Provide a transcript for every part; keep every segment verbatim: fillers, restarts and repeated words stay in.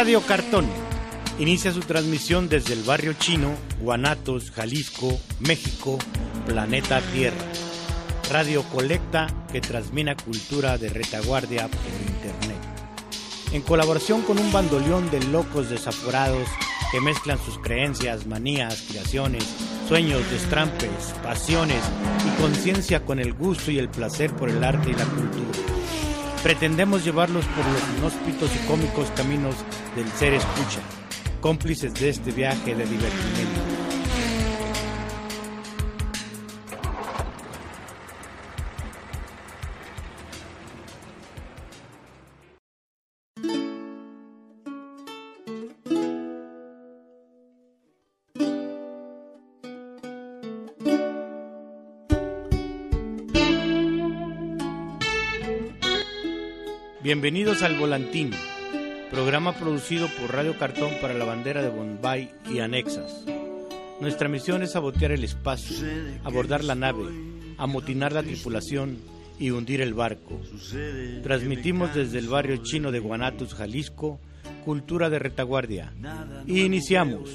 Radio Cartón inicia su transmisión desde el barrio chino, Guanatos, Jalisco, México, planeta Tierra. Radio colecta que transmite cultura de retaguardia por internet. En colaboración con un bandoleón de locos desaforados que mezclan sus creencias, manías, creaciones, sueños, destrampes, pasiones y conciencia con el gusto y el placer por el arte y la cultura. Pretendemos llevarlos por los inhóspitos y cómicos caminos del ser escucha, cómplices de este viaje de divertimento. Bienvenidos al Volantín, programa producido por Radio Cartón para la bandera de Bombay y anexas. Nuestra misión es sabotear el espacio, abordar la nave, amotinar la tripulación y hundir el barco. Transmitimos desde el barrio chino de Guanatos, Jalisco, cultura de retaguardia. Y iniciamos.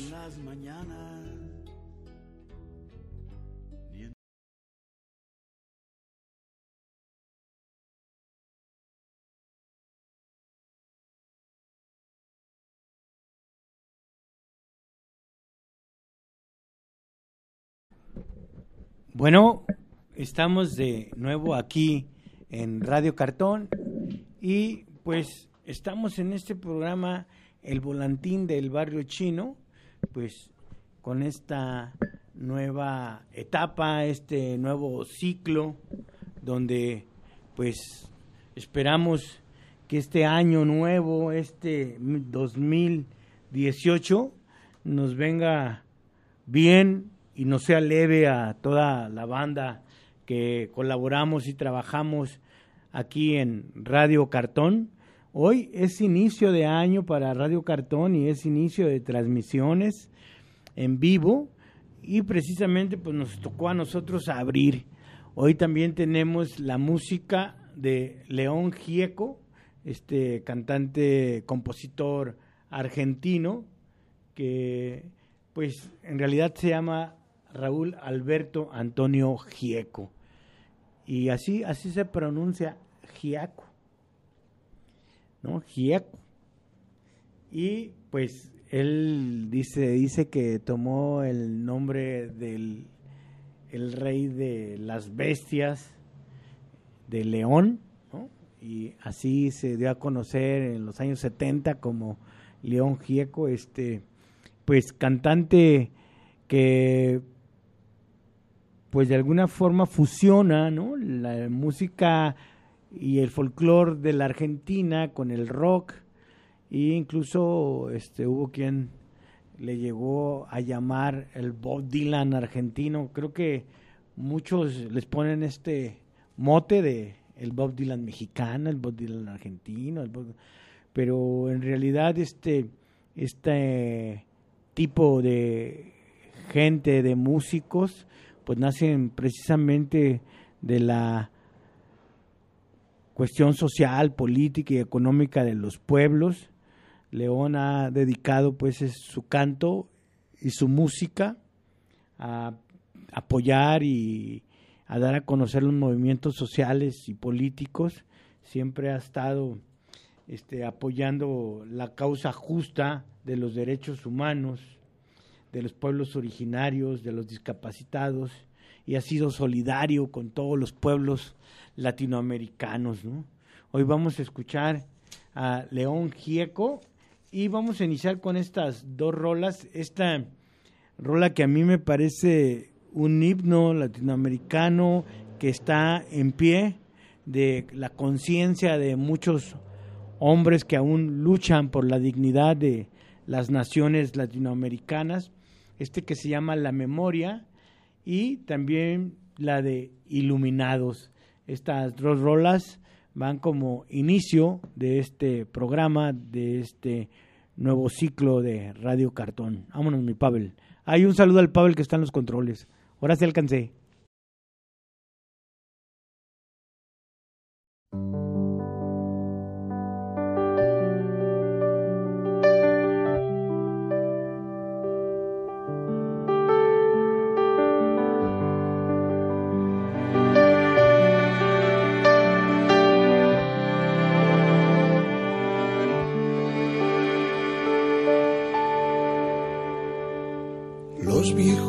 Bueno, estamos de nuevo aquí en Radio Cartón y pues estamos en este programa El Volantín del Barrio Chino, pues con esta nueva etapa, este nuevo ciclo donde pues esperamos que este año nuevo, este dos mil dieciocho, nos venga bien y no sea leve a toda la banda que colaboramos y trabajamos aquí en Radio Cartón. Hoy es inicio de año para Radio Cartón y es inicio de transmisiones en vivo y precisamente pues nos tocó a nosotros abrir. Hoy también tenemos la música de León Gieco, este cantante, compositor argentino que pues en realidad se llama Raúl Alberto Antonio Gieco, y así así se pronuncia Gieco, ¿no? Gieco. Y pues él dice dice que tomó el nombre del el rey de las bestias de León, ¿no? Y así se dio a conocer en los años setenta como León Gieco, este pues cantante que pues de alguna forma fusiona, ¿no?, la música y el folclore de la Argentina con el rock, e incluso este hubo quien le llegó a llamar el Bob Dylan argentino. Creo que muchos les ponen este mote de el Bob Dylan mexicano, el Bob Dylan argentino, el Bob... pero en realidad este este tipo de gente, de músicos, pues nacen precisamente de la cuestión social, política y económica de los pueblos. León ha dedicado pues es su canto y su música a apoyar y a dar a conocer los movimientos sociales y políticos. Siempre ha estado este, apoyando la causa justa de los derechos humanos, de los pueblos originarios, de los discapacitados, y ha sido solidario con todos los pueblos latinoamericanos, ¿no? Hoy vamos a escuchar a León Gieco y vamos a iniciar con estas dos rolas. Esta rola que a mí me parece un himno latinoamericano que está en pie de la conciencia de muchos hombres que aún luchan por la dignidad de las naciones latinoamericanas, este que se llama La Memoria, y también la de Iluminados. Estas dos rolas van como inicio de este programa, de este nuevo ciclo de Radio Cartón. Vámonos, mi Pavel. Hay un saludo al Pavel que está en los controles. Ahora sí alcancé.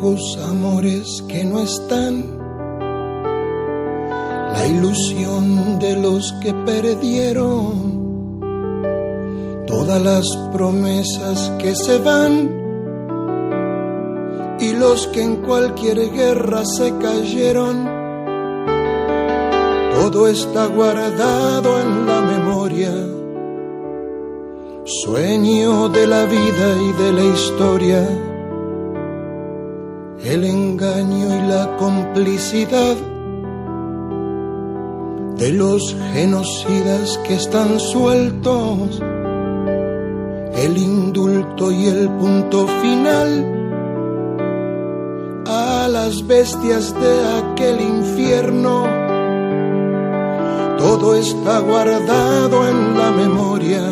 viejos amores que no están, la ilusión de los que perdieron, todas las promesas que se van y los que en cualquier guerra se cayeron. Todo está guardado en la memoria, sueño de la vida y de la historia, el engaño y la complicidad de los genocidas que están sueltos, el indulto y el punto final a las bestias de aquel infierno. Todo está guardado en la memoria,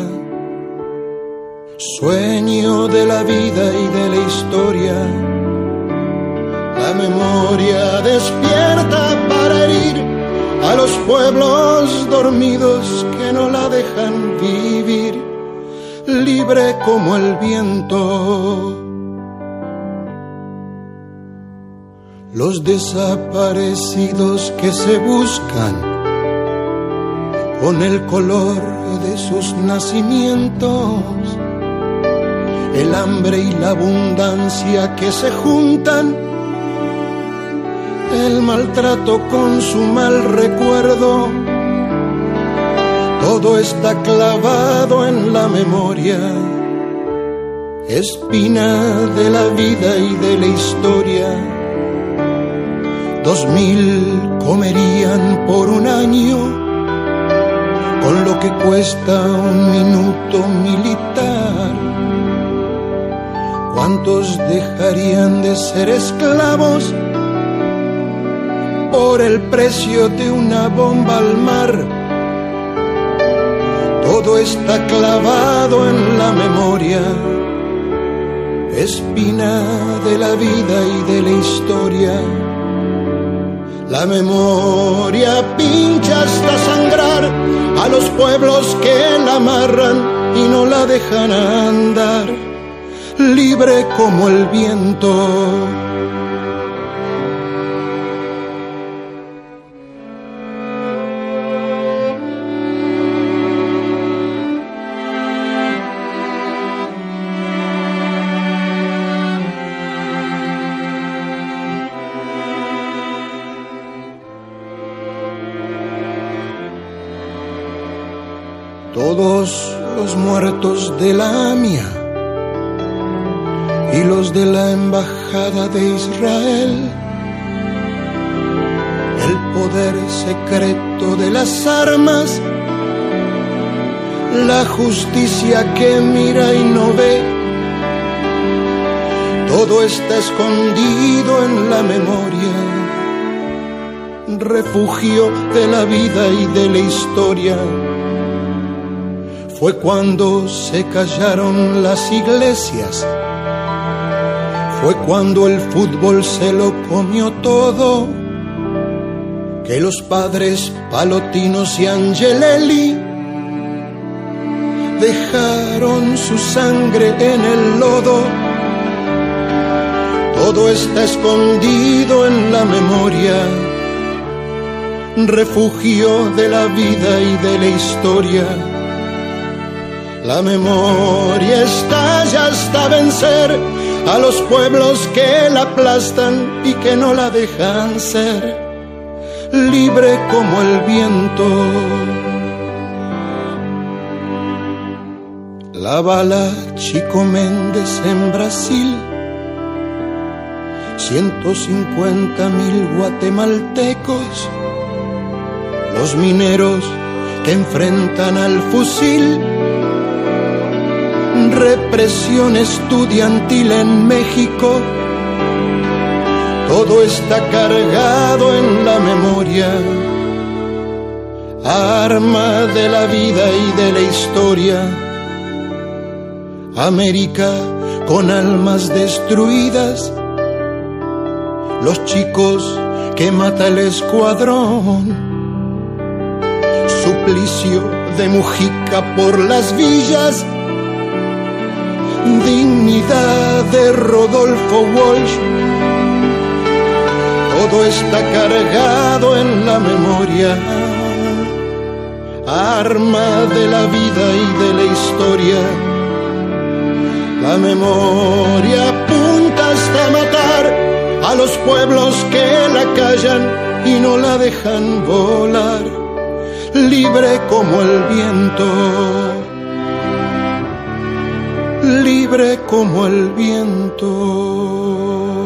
sueño de la vida y de la historia. La memoria despierta para herir a los pueblos dormidos que no la dejan vivir, libre como el viento. Los desaparecidos que se buscan con el color de sus nacimientos, el hambre y la abundancia que se juntan, el maltrato con su mal recuerdo, todo está clavado en la memoria, espina de la vida y de la historia. Dos mil comerían por un año con lo que cuesta un minuto militar. ¿Cuántos dejarían de ser esclavos por el precio de una bomba al mar? Todo está clavado en la memoria, espina de la vida y de la historia. La memoria pincha hasta sangrar a los pueblos que la amarran y no la dejan andar, libre como el viento. Todos los muertos de la A M I A y los de la Embajada de Israel, el poder secreto de las armas, la justicia que mira y no ve, todo está escondido en la memoria, refugio de la vida y de la historia. Fue cuando se callaron las iglesias, fue cuando el fútbol se lo comió todo, que los padres Palotinos y Angelelli dejaron su sangre en el lodo. Todo está escondido en la memoria, refugio de la vida y de la historia. La memoria estalla hasta vencer a los pueblos que la aplastan y que no la dejan ser, libre como el viento. La bala Chico Méndez en Brasil, ciento cincuenta mil guatemaltecos, los mineros que enfrentan al fusil, represión estudiantil en México, todo está cargado en la memoria, arma de la vida y de la historia. América con almas destruidas, los chicos que mata el escuadrón, suplicio de Mujica por las villas, dignidad de Rodolfo Walsh, todo está cargado en la memoria, arma de la vida y de la historia. La memoria apunta hasta matar a los pueblos que la callan y no la dejan volar, libre como el viento, libre como el viento.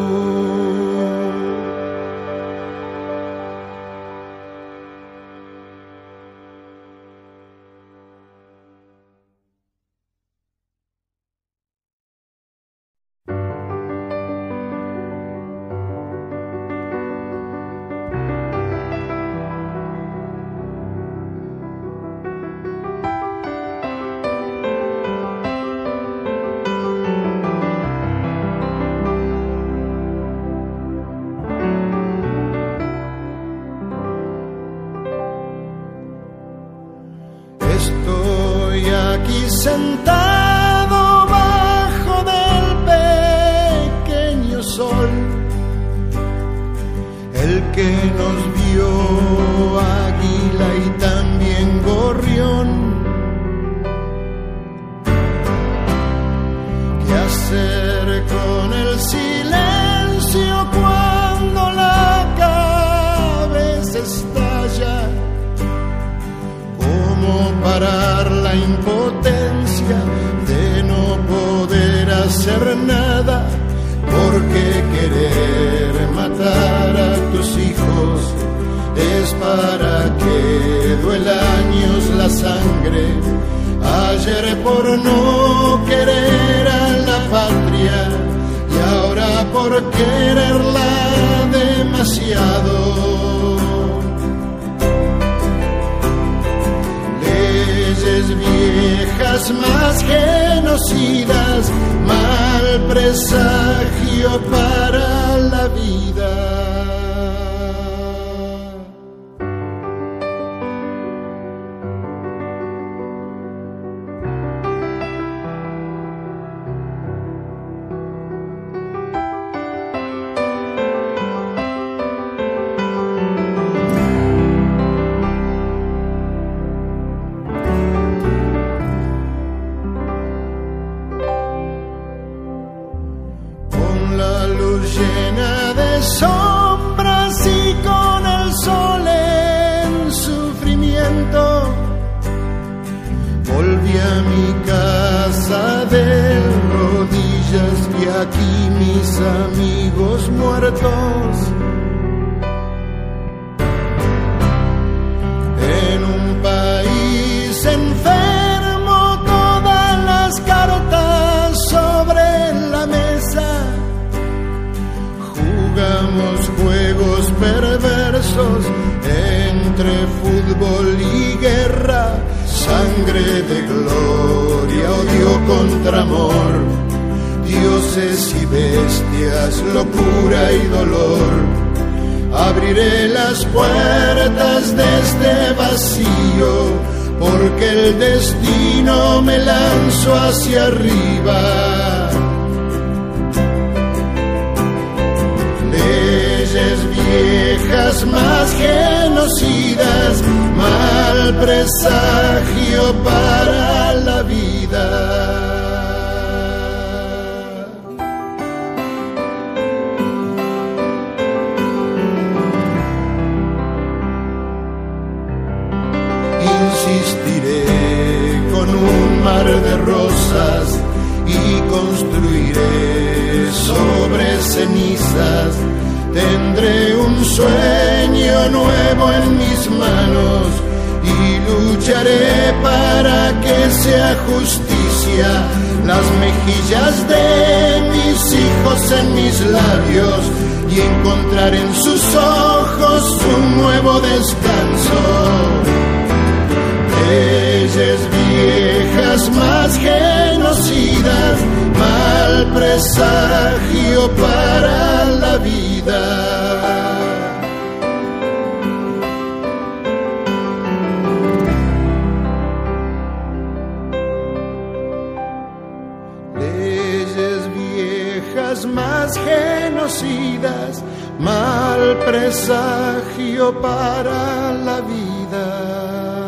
Estoy aquí sentado bajo del pequeño sol, el que nos vio águila y también gorrión. ¿Qué hacer con el silencio cuando la cabeza estalla? ¿Cómo parar la impotencia de no poder hacer nada? Porque querer matar a tus hijos es para que duela años la sangre. Ayer por no querer a la patria y ahora por quererla demasiado. Viejas más genocidas, mal presagio para la vida. Llena de sombras y con el sol en sufrimiento, volví a mi casa de rodillas y aquí mis amigos muertos. En un país enfermo, todas las cartas sobre la mesa. Jugamos juegos perversos entre fútbol y guerra, sangre de gloria, odio contra amor, dioses y bestias, locura y dolor. Abriré las puertas de este vacío, porque el destino me lanzó hacia arriba. Viejas más genocidas, mal presagio para la vida. Insistiré con un mar de rosas y construiré sobre cenizas. Tendré un sueño nuevo en mis manos y lucharé para que sea justicia. Las mejillas de mis hijos en mis labios y encontrar en sus ojos un nuevo descanso. Leyes viejas más genocidas, mal presagio para la vida. Leyes viejas más genocidas, mal presagio presagio para la vida.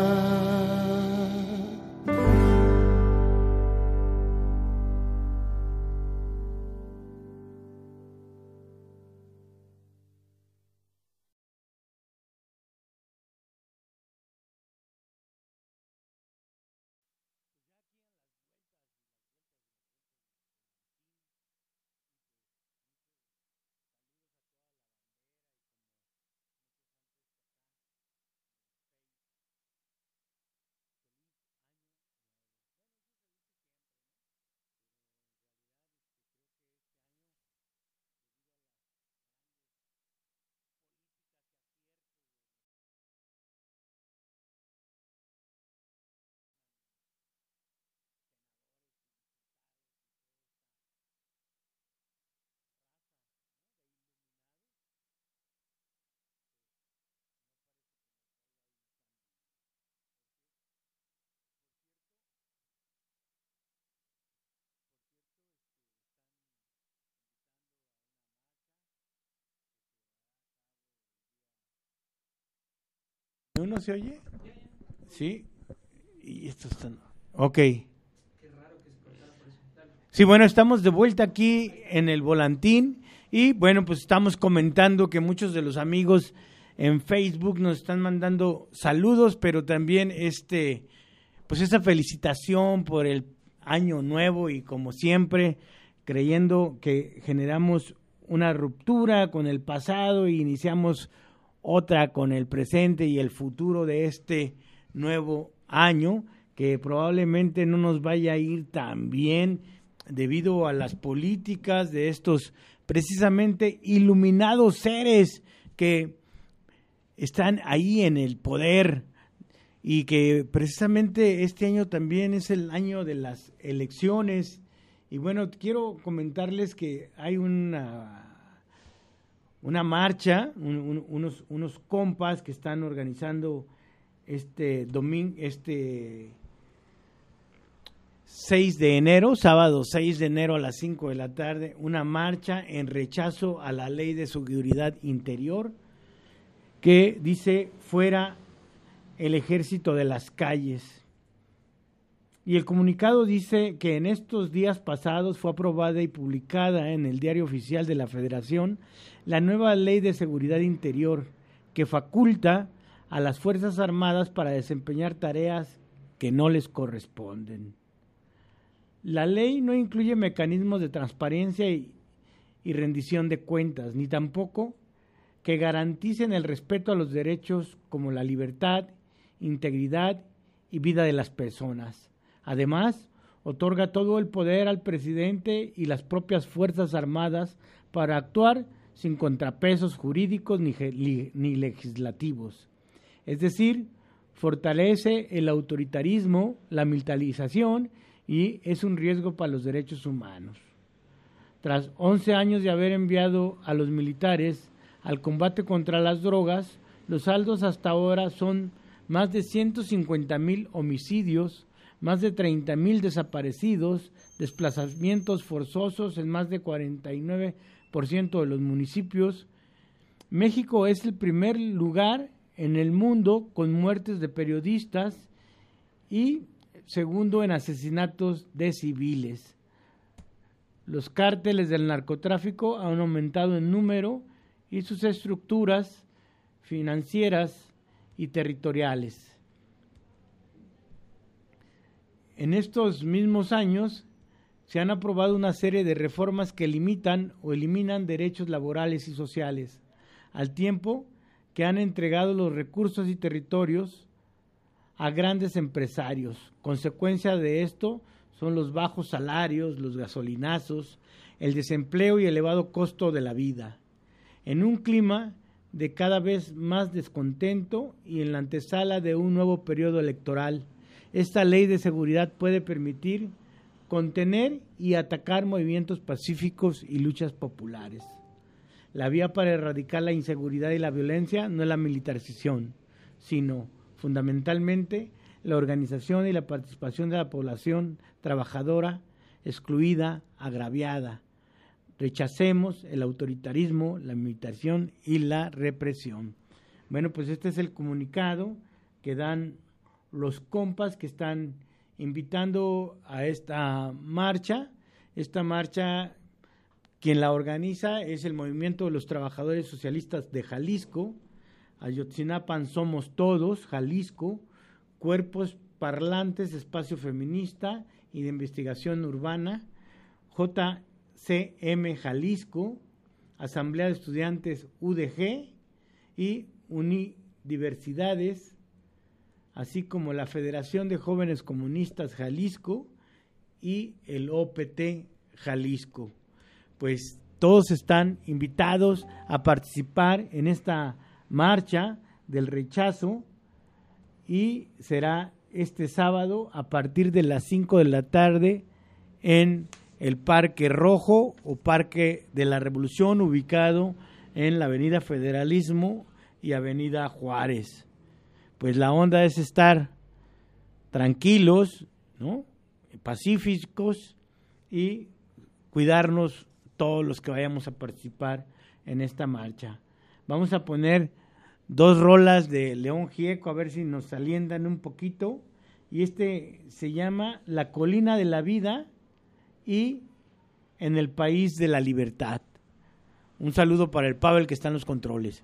¿Uno se oye? Sí. Y esto está... Ok. Sí, bueno, estamos de vuelta aquí en el Volantín y bueno, pues estamos comentando que muchos de los amigos en Facebook nos están mandando saludos, pero también este, pues esa felicitación por el año nuevo y como siempre, creyendo que generamos una ruptura con el pasado e iniciamos otra con el presente y el futuro de este nuevo año, que probablemente no nos vaya a ir tan bien debido a las políticas de estos precisamente iluminados seres que están ahí en el poder y que precisamente este año también es el año de las elecciones. Y bueno, quiero comentarles que hay una una marcha, un, un, unos unos compas que están organizando este domingo, este seis de enero, sábado seis de enero a las cinco de la tarde, una marcha en rechazo a la Ley de Seguridad Interior que dice fuera el ejército de las calles. Y el comunicado dice que en estos días pasados fue aprobada y publicada en el Diario Oficial de la Federación la nueva Ley de Seguridad Interior que faculta a las Fuerzas Armadas para desempeñar tareas que no les corresponden. La ley no incluye mecanismos de transparencia y, y rendición de cuentas, ni tampoco que garanticen el respeto a los derechos como la libertad, integridad y vida de las personas. Además, otorga todo el poder al presidente y las propias Fuerzas Armadas para actuar sin contrapesos jurídicos ni, ni legislativos. Es decir, fortalece el autoritarismo, la militarización y es un riesgo para los derechos humanos. Tras once años de haber enviado a los militares al combate contra las drogas, los saldos hasta ahora son más de ciento cincuenta mil homicidios, más de treinta mil desaparecidos, desplazamientos forzosos en más de cuarenta y nueve por ciento de los municipios. México es el primer lugar en el mundo con muertes de periodistas y segundo en asesinatos de civiles. Los cárteles del narcotráfico han aumentado en número y sus estructuras financieras y territoriales. En estos mismos años se han aprobado una serie de reformas que limitan o eliminan derechos laborales y sociales, al tiempo que han entregado los recursos y territorios a grandes empresarios. Consecuencia de esto son los bajos salarios, los gasolinazos, el desempleo y elevado costo de la vida. En un clima de cada vez más descontento y en la antesala de un nuevo periodo electoral, esta ley de seguridad puede permitir contener y atacar movimientos pacíficos y luchas populares. La vía para erradicar la inseguridad y la violencia no es la militarización, sino fundamentalmente la organización y la participación de la población trabajadora, excluida, agraviada, Rechacemos el autoritarismo, la imitación y la represión. Bueno, pues este es el comunicado que dan los compas que están invitando a esta marcha. Esta marcha, quien la organiza es el Movimiento de los Trabajadores Socialistas de Jalisco, Ayotzinapa Somos Todos, Jalisco, Cuerpos Parlantes, Espacio Feminista y de Investigación Urbana, J C M Jalisco, Asamblea de Estudiantes U D G y Unidiversidades, así como la Federación de Jóvenes Comunistas Jalisco y el O P T Jalisco. Pues todos están invitados a participar en esta marcha del rechazo y será este sábado a partir de las cinco de la tarde en el Parque Rojo o Parque de la Revolución, ubicado en la Avenida Federalismo y Avenida Juárez. Pues la onda es estar tranquilos, ¿no?, pacíficos y cuidarnos todos los que vayamos a participar en esta marcha. Vamos a poner dos rolas de León Gieco, a ver si nos alientan un poquito, y este se llama La Colina de la Vida y En el País de la Libertad. Un saludo para el Pavel que está en los controles.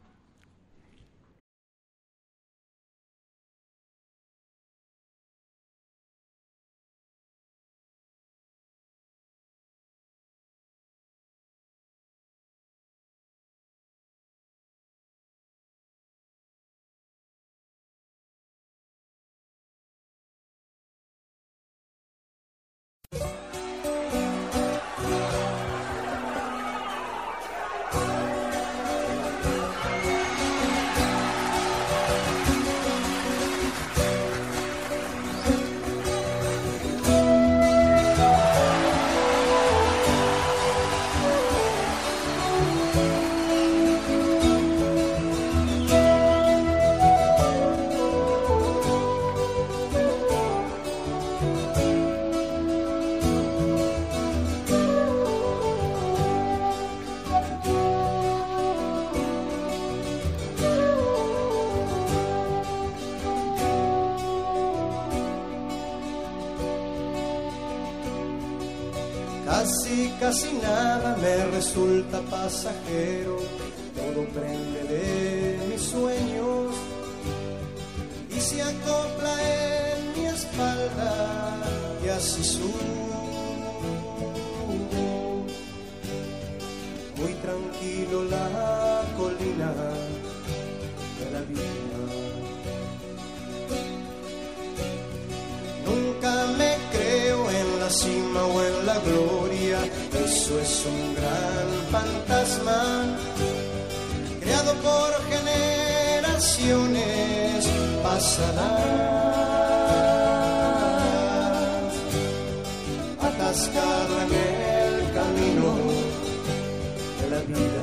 Casi, casi nada me resulta pasajero, todo prende de mis sueños y se acopla en mi espalda y así subo, muy tranquilo la colina de la vida. Nunca me creo en la cima o en la gloria, eso es un gran fantasma creado por generaciones pasadas, atascado en el camino de la vida.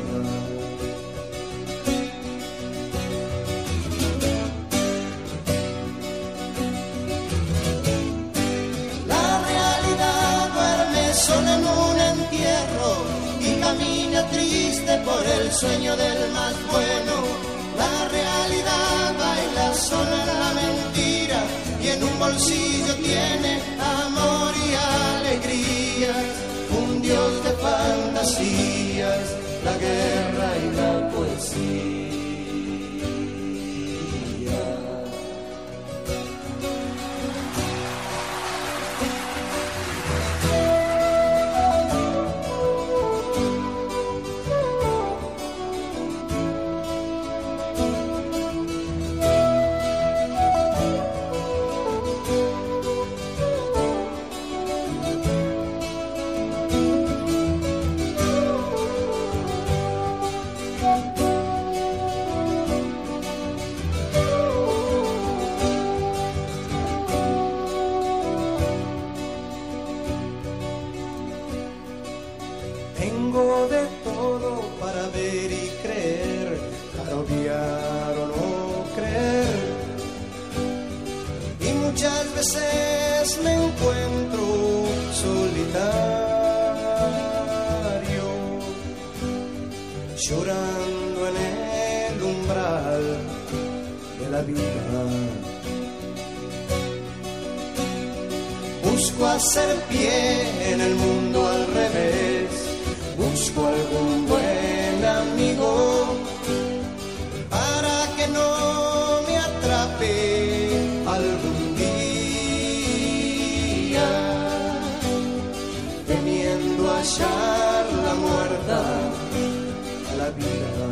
Sola en un entierro y camina triste por el sueño del más bueno. La realidad baila sola en la mentira y en un bolsillo tiene amor y alegrías. Un dios de fantasías, la guerra y la poesía. Tengo de todo para ver y creer, para odiar o no creer. Y muchas veces me encuentro solitario, llorando en el umbral de la vida. Busco hacer pie en el mundo al revés, busco algún buen amigo para que no me atrape algún día, temiendo hallar la muerta a la vida.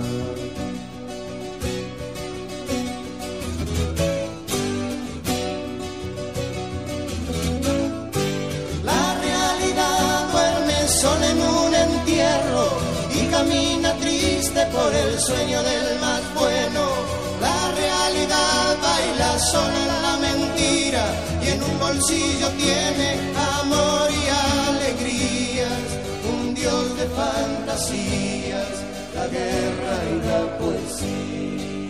Son en un entierro y camina triste por el sueño del más bueno. La realidad baila sola en la mentira y en un bolsillo tiene amor y alegrías. Un dios de fantasías, la guerra y la poesía.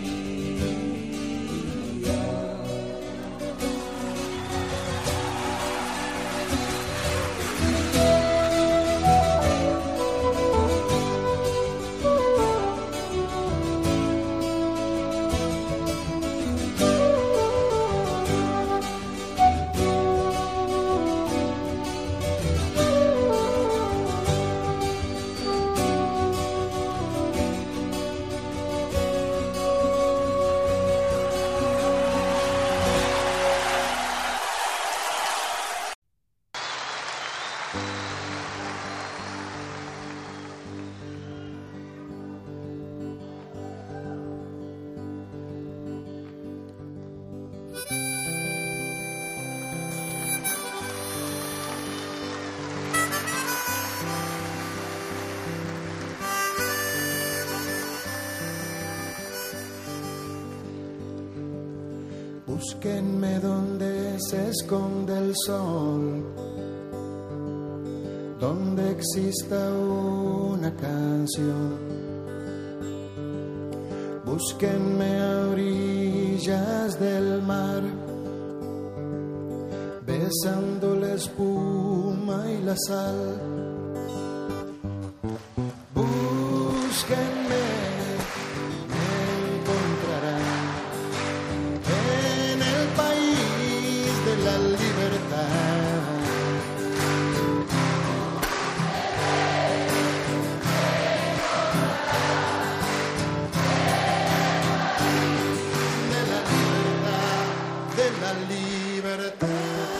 Búsquenme donde se esconde el sol, donde exista una canción. Búsquenme a orillas del mar, besando la espuma y la sal. Búsquenme, me encontrarán en el país de la libertad. De la libertad, de la libertad.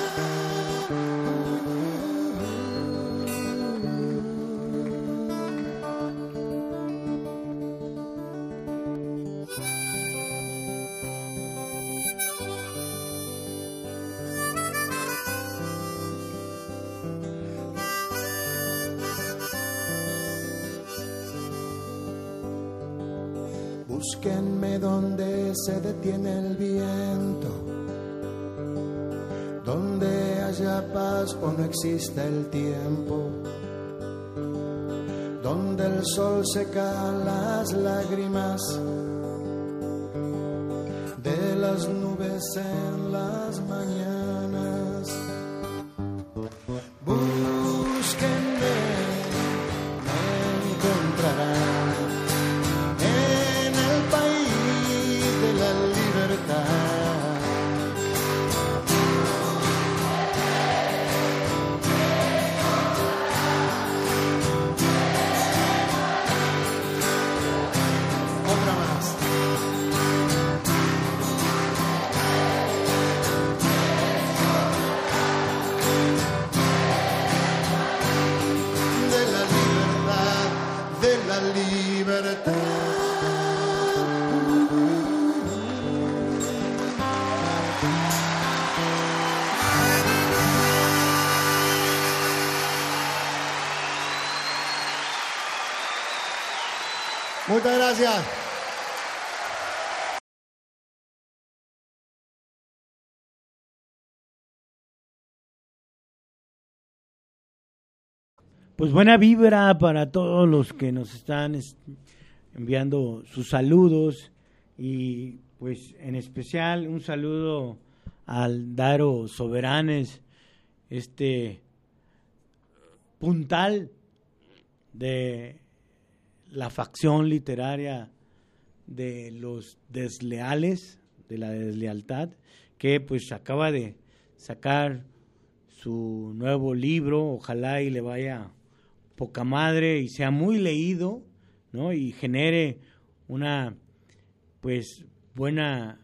Búsquenme donde se detiene el viento, donde haya paz o no exista el tiempo, donde el sol seca las lágrimas de las nubes en las mañanas. Búsquenme, me encontrarán en el país de la libertad. Otra más. De la libertad, de la libertad. Muchas gracias. Pues buena vibra para todos los que nos están es- enviando sus saludos y pues en especial un saludo al Daro Soberanes, este puntal de la facción literaria de los desleales, de la deslealtad, que pues acaba de sacar su nuevo libro, ojalá y le vaya poca madre y sea muy leído, ¿no? Y genere una pues buena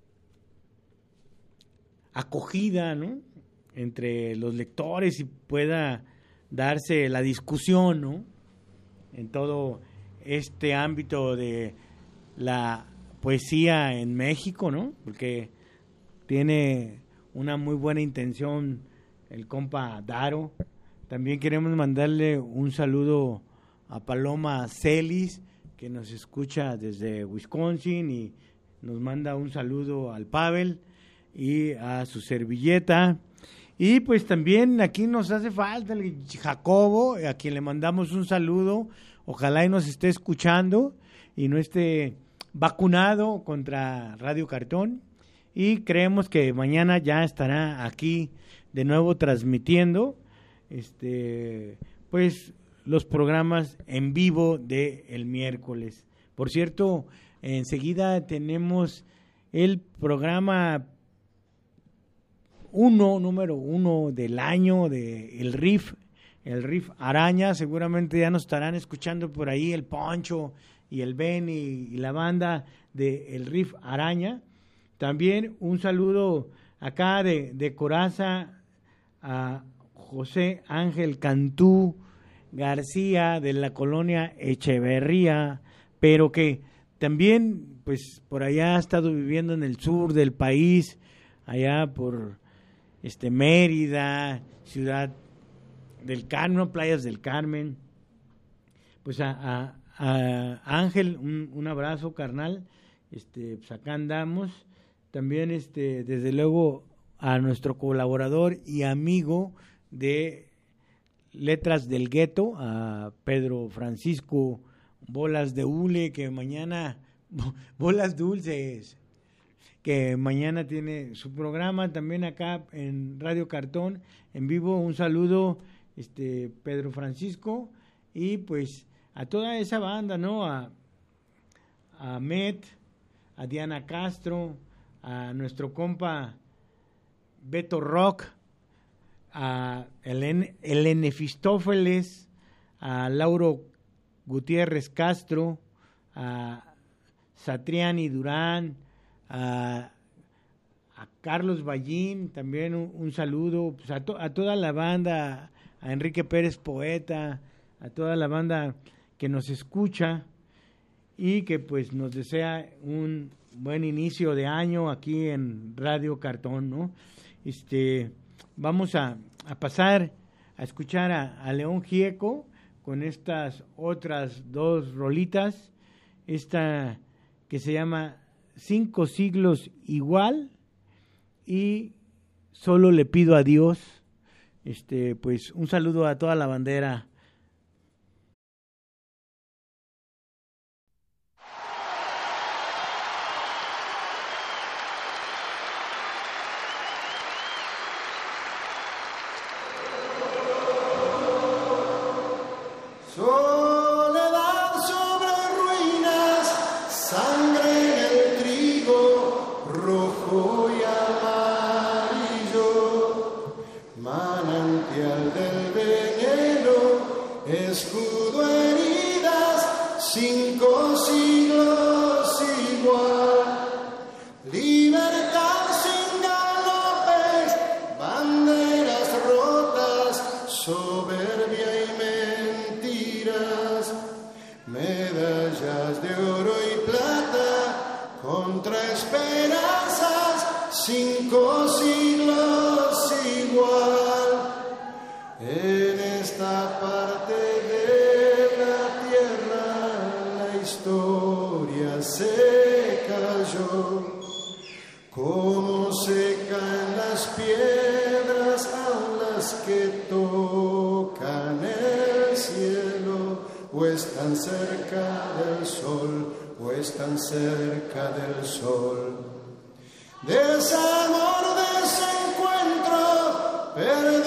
acogida, ¿no? Entre los lectores y pueda darse la discusión, ¿no? En todo este ámbito de la poesía en México, ¿no? Porque tiene una muy buena intención el compa Daro. También queremos mandarle un saludo a Paloma Celis, que nos escucha desde Wisconsin, y nos manda un saludo al Pavel y a su servilleta. Y pues también aquí nos hace falta el Jacobo, a quien le mandamos un saludo. Ojalá y nos esté escuchando y no esté vacunado contra Radio Cartón. Y creemos que mañana ya estará aquí de nuevo transmitiendo este pues los programas en vivo de el miércoles. Por cierto, enseguida tenemos el programa uno, número uno del año de el Riff, el Riff Araña. Seguramente ya nos estarán escuchando por ahí el Poncho y el Ben y, y la banda de el Riff Araña. También un saludo acá de, de Coraza a José Ángel Cantú García de la colonia Echeverría, pero que también pues por allá ha estado viviendo en el sur del país, allá por este Mérida, Ciudad del Carmen, Playas del Carmen. Pues a, a, a Ángel un, un abrazo carnal, este pues acá andamos. También este desde luego a nuestro colaborador y amigo de Letras del Gueto, a Pedro Francisco Bolas de Hule, que mañana, Bolas Dulces, que mañana tiene su programa también acá en Radio Cartón, en vivo. Un saludo, este Pedro Francisco, y pues a toda esa banda, ¿no? A, a Met, a Diana Castro, a nuestro compa Beto Rock, a Helen, Helene Fistófeles, a Lauro Gutiérrez Castro, a Satriani Durán, a, a Carlos Ballín, también un, un saludo, pues a, to, a toda la banda, a Enrique Pérez Poeta, a toda la banda que nos escucha y que pues nos desea un buen inicio de año aquí en Radio Cartón, ¿no? Este, vamos a, a pasar a escuchar a, a León Gieco con estas otras dos rolitas, esta que se llama Cinco Siglos Igual y Solo le pido a Dios. Este, pues un saludo a toda la bandera.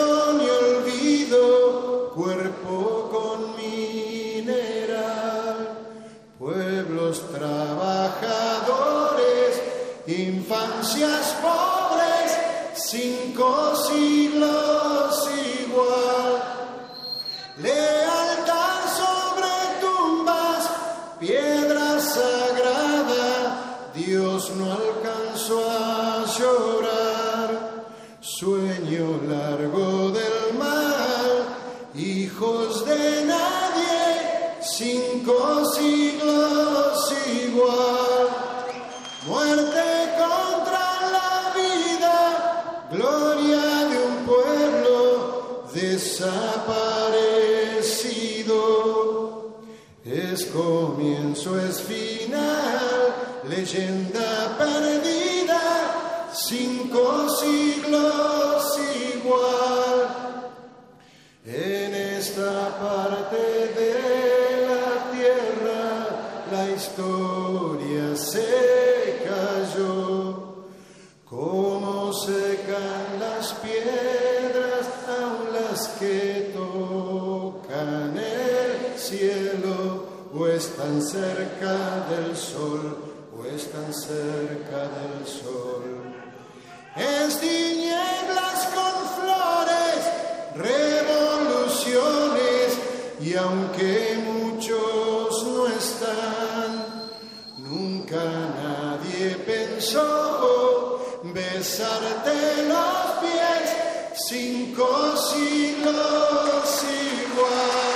Cuerpo con mineral infancias pobres, cinco siglos igual. Lealtad sobre tumbas, piedra sagrada, Dios no alcanzó a llorar. Sueño largo del mal, hijos de nadie, cinco siglos igual. Muerte contra la vida, gloria de un pueblo desaparecido. Es comienzo, es final, leyenda perdida, cinco siglos igual. En esta parte de la tierra la historia se cayó, como secan las piedras, aun las que tocan el cielo, o están cerca del sol, o están cerca del sol. Es tinieblas con flores, revoluciones, y aunque muchos no están, nunca nadie pensó besarte los pies, cinco siglos igual.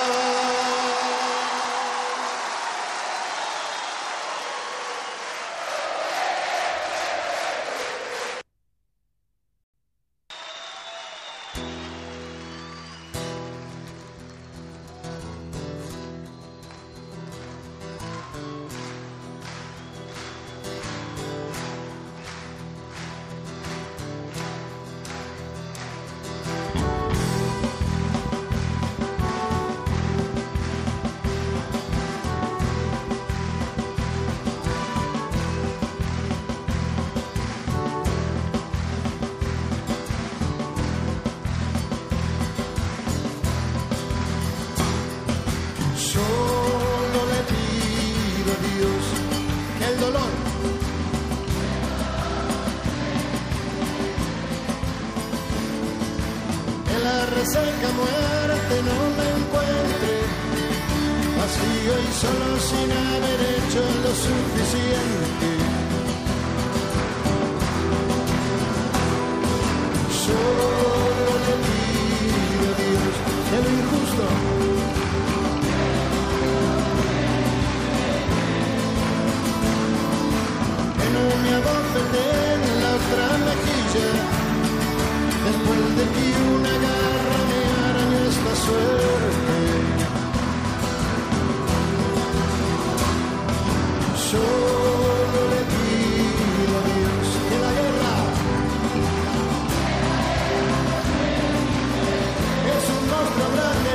Seca muerte no me encuentre vacío y solo sin haber hecho lo suficiente. Solo le pido a Dios de lo injusto, que no me abofeten en la otra mejilla, después de que una garra me arañó esta suerte. Solo le pido a Dios que la guerra es un monstruo grande,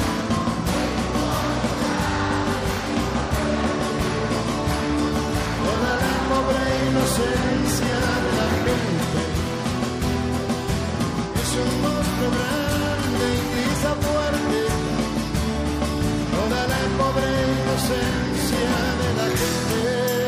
toda la pobre inocencia de la gente. Es un monstruo grande y pisa fuerte, toda la pobre inocencia de la gente.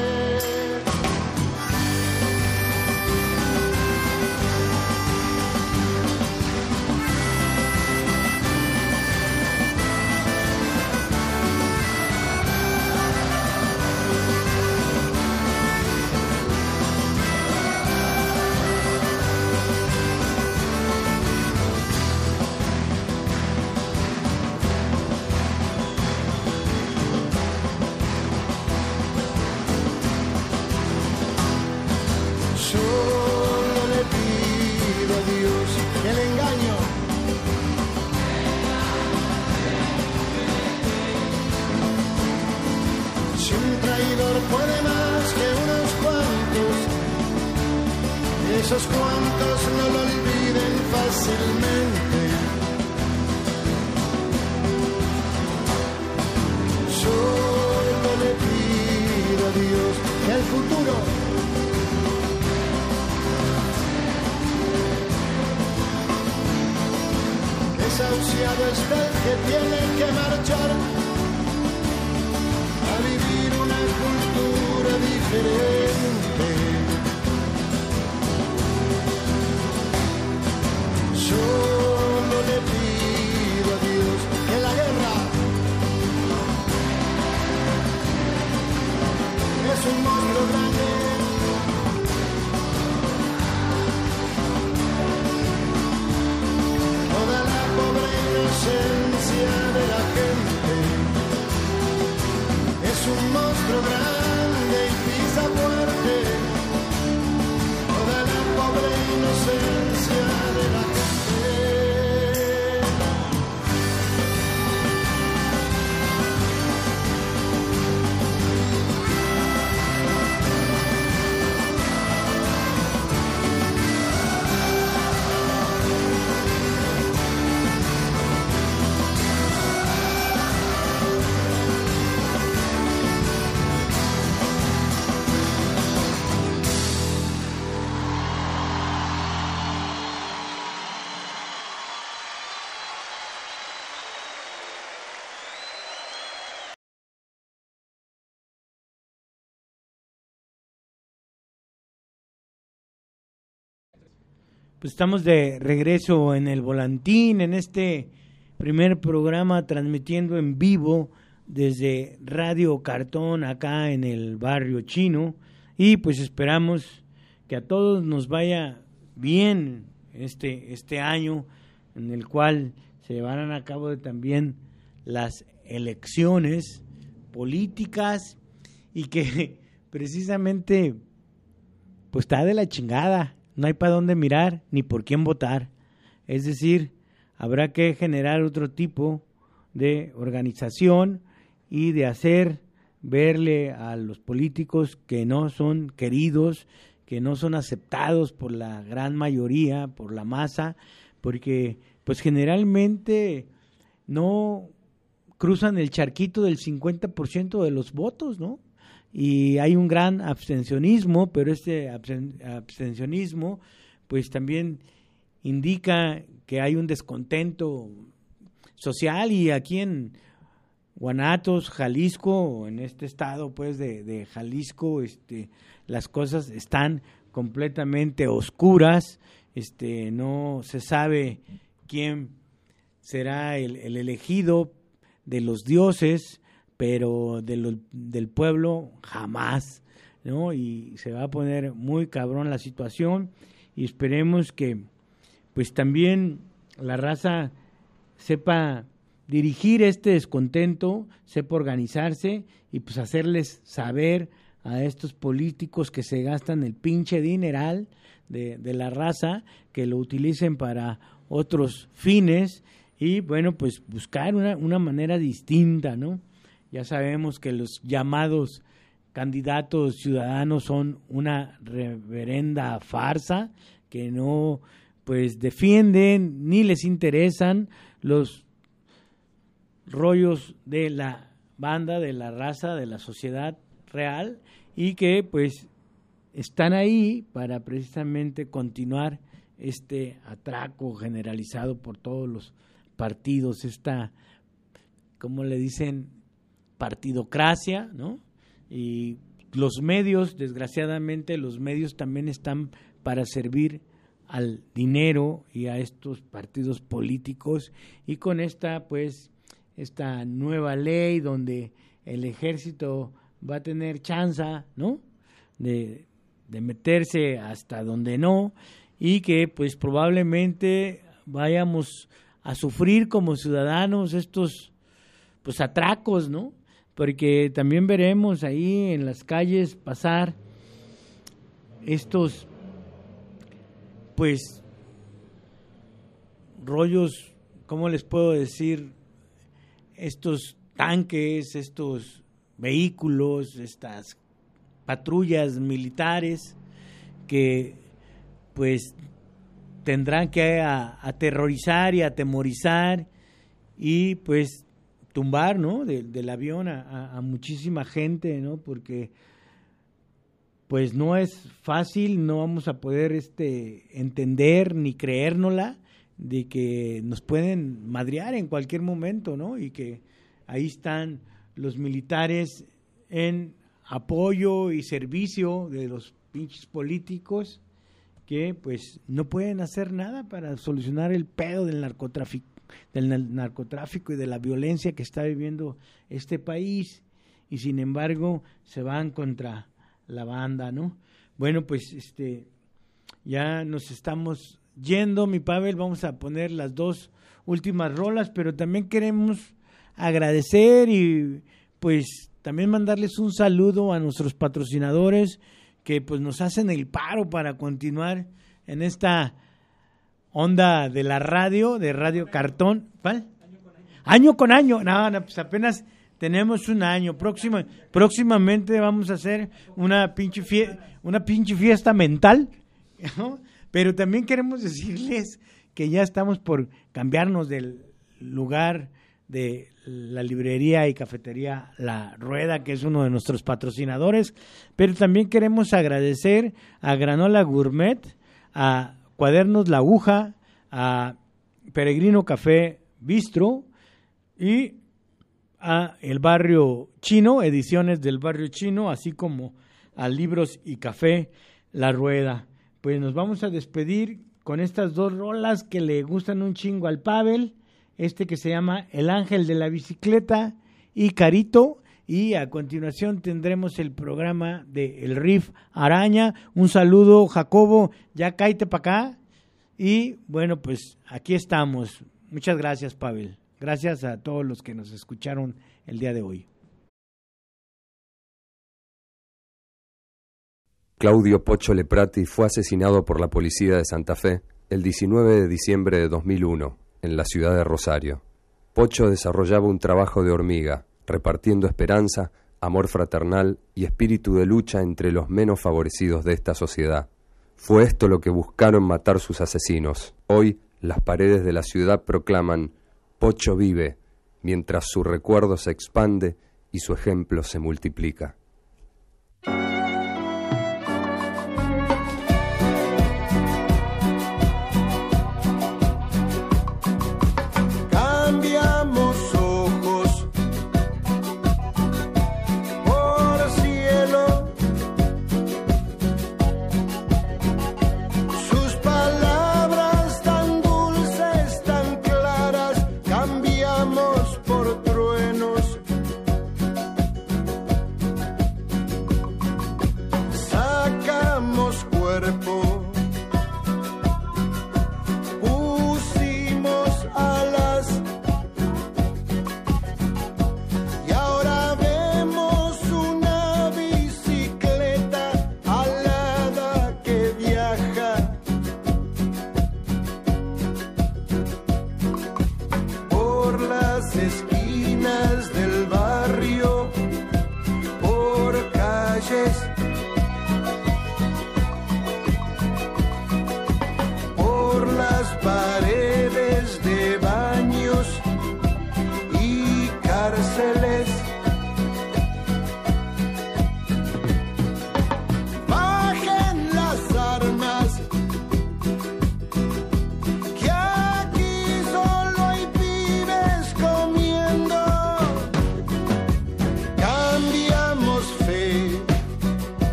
Puede más que unos cuantos, esos cuantos no lo olviden fácilmente. Solo le pido a Dios que el futuro desahuciado está el que tiene que marchar a vivir una cultura diferente. Pues estamos de regreso en el Volantín, en este primer programa transmitiendo en vivo desde Radio Cartón acá en el barrio chino, y pues esperamos que a todos nos vaya bien este, este año en el cual se llevarán a cabo también las elecciones políticas y que precisamente pues está de la chingada, no hay para dónde mirar ni por quién votar, es decir, habrá que generar otro tipo de organización y de hacer verle a los políticos que no son queridos, que no son aceptados por la gran mayoría, por la masa, porque pues generalmente no cruzan el charquito del cincuenta por ciento de los votos, ¿no? Y hay un gran abstencionismo, pero este abstencionismo pues también indica que hay un descontento social, y aquí en Guanatos, Jalisco, en este estado pues de, de Jalisco, este, las cosas están completamente oscuras, este, no se sabe quién será el, el elegido de los dioses, pero de lo, del pueblo jamás, ¿no? Y se va a poner muy cabrón la situación, y esperemos que pues también la raza sepa dirigir este descontento, sepa organizarse y pues hacerles saber a estos políticos que se gastan el pinche dineral de, de la raza, que lo utilicen para otros fines, y bueno, pues buscar una, una manera distinta, ¿no? Ya sabemos que los llamados candidatos ciudadanos son una reverenda farsa, que no pues defienden ni les interesan los rollos de la banda, de la raza, de la sociedad real, y que pues están ahí para precisamente continuar este atraco generalizado por todos los partidos, esta, ¿cómo le dicen?, partidocracia, ¿no? Y los medios, desgraciadamente, los medios también están para servir al dinero y a estos partidos políticos, y con esta, pues, esta nueva ley donde el ejército va a tener chance, ¿no?, de, de meterse hasta donde no, y que, pues, probablemente vayamos a sufrir como ciudadanos estos, pues, atracos, ¿no? Porque también veremos ahí en las calles pasar estos, pues, rollos, ¿cómo les puedo decir?, estos tanques, estos vehículos, estas patrullas militares que pues tendrán que a, aterrorizar y atemorizar y pues tumbar, ¿no?, de, del avión a, a, a muchísima gente, ¿no?, porque pues no es fácil, no vamos a poder este entender ni creérnosla de que nos pueden madrear en cualquier momento, ¿no? Y que ahí están los militares en apoyo y servicio de los pinches políticos que pues no pueden hacer nada para solucionar el pedo del narcotráfico, del narcotráfico y de la violencia que está viviendo este país, y sin embargo se van contra la banda, ¿no? Bueno, pues este ya nos estamos yendo, mi Pavel, vamos a poner las dos últimas rolas, pero también queremos agradecer y pues también mandarles un saludo a nuestros patrocinadores que pues nos hacen el paro para continuar en esta onda de la radio, de Radio Cartón. ¿Cuál? Año con año. No, no, pues apenas tenemos un año. Próxima, próximamente vamos a hacer una pinche fiesta, una pinche fiesta mental, ¿no? Pero también queremos decirles que ya estamos por cambiarnos del lugar de la librería y cafetería La Rueda, que es uno de nuestros patrocinadores, pero también queremos agradecer a Granola Gourmet, a Cuadernos La Aguja, a Peregrino Café Bistro y a El Barrio Chino, Ediciones del Barrio Chino, así como a Libros y Café La Rueda. Pues nos vamos a despedir con estas dos rolas que le gustan un chingo al Pavel, este que se llama El Ángel de la Bicicleta y Carito, y a continuación tendremos el programa de El Riff Araña. Un saludo, Jacobo, ya cállate para acá, y bueno, pues aquí estamos. Muchas gracias, Pavel. Gracias a todos los que nos escucharon el día de hoy. Claudio Pocho Leprati fue asesinado por la policía de Santa Fe el diecinueve de diciembre de dos mil uno, en la ciudad de Rosario. Pocho desarrollaba un trabajo de hormiga, repartiendo esperanza, amor fraternal y espíritu de lucha entre los menos favorecidos de esta sociedad. Fue esto lo que buscaron matar sus asesinos. Hoy, las paredes de la ciudad proclaman: Pocho vive, mientras su recuerdo se expande y su ejemplo se multiplica.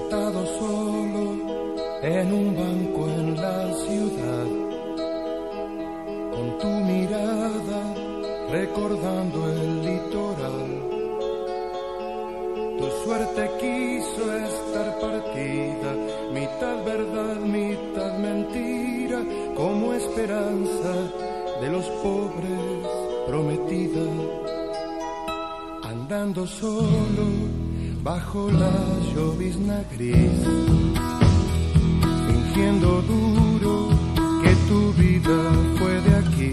Sentado solo en un banco en la ciudad, con tu mirada recordando el litoral. Tu suerte quiso estar partida, mitad verdad, mitad mentira, como esperanza de los pobres prometida. Andando solo bajo la llovizna gris, fingiendo duro que tu vida fue de aquí.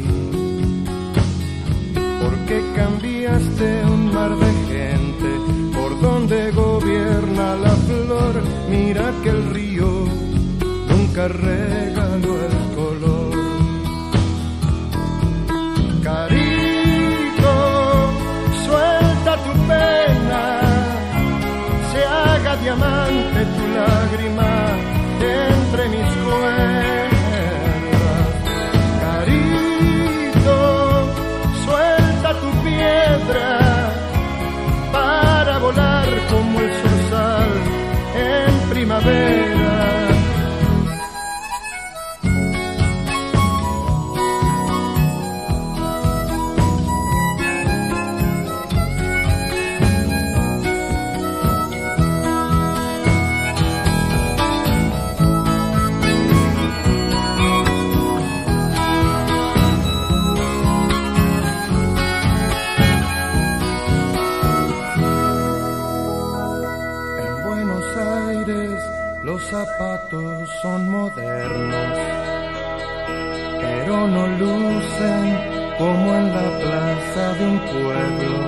Porque cambiaste un mar de gente por donde gobierna la flor. Mira que el río nunca regaló el color. Carito, suelta tu pena, se haga diamante tu lágrima entre mis cuerdas. Carito, suelta tu piedra para volar como el zorzal en primavera. Los zapatos son modernos, pero no lucen como en la plaza de un pueblo.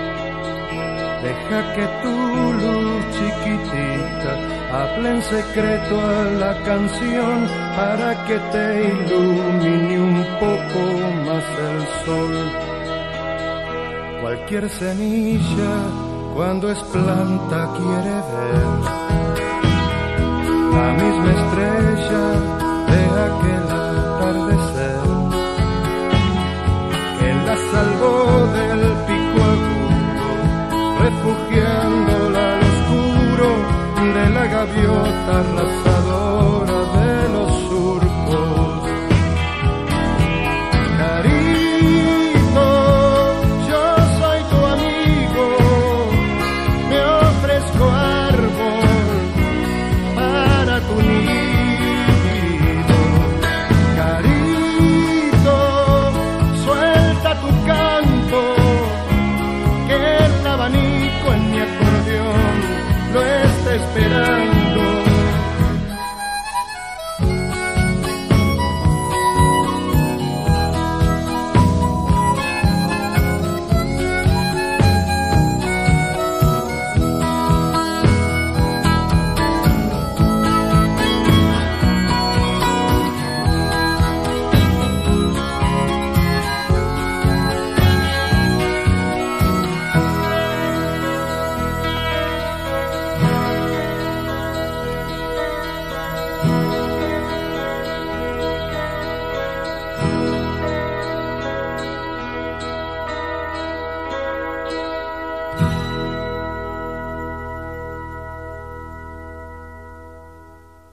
Deja que tu luz chiquitita hable en secreto a la canción para que te ilumine un poco más el sol. Cualquier semilla cuando es planta quiere ver la misma estrella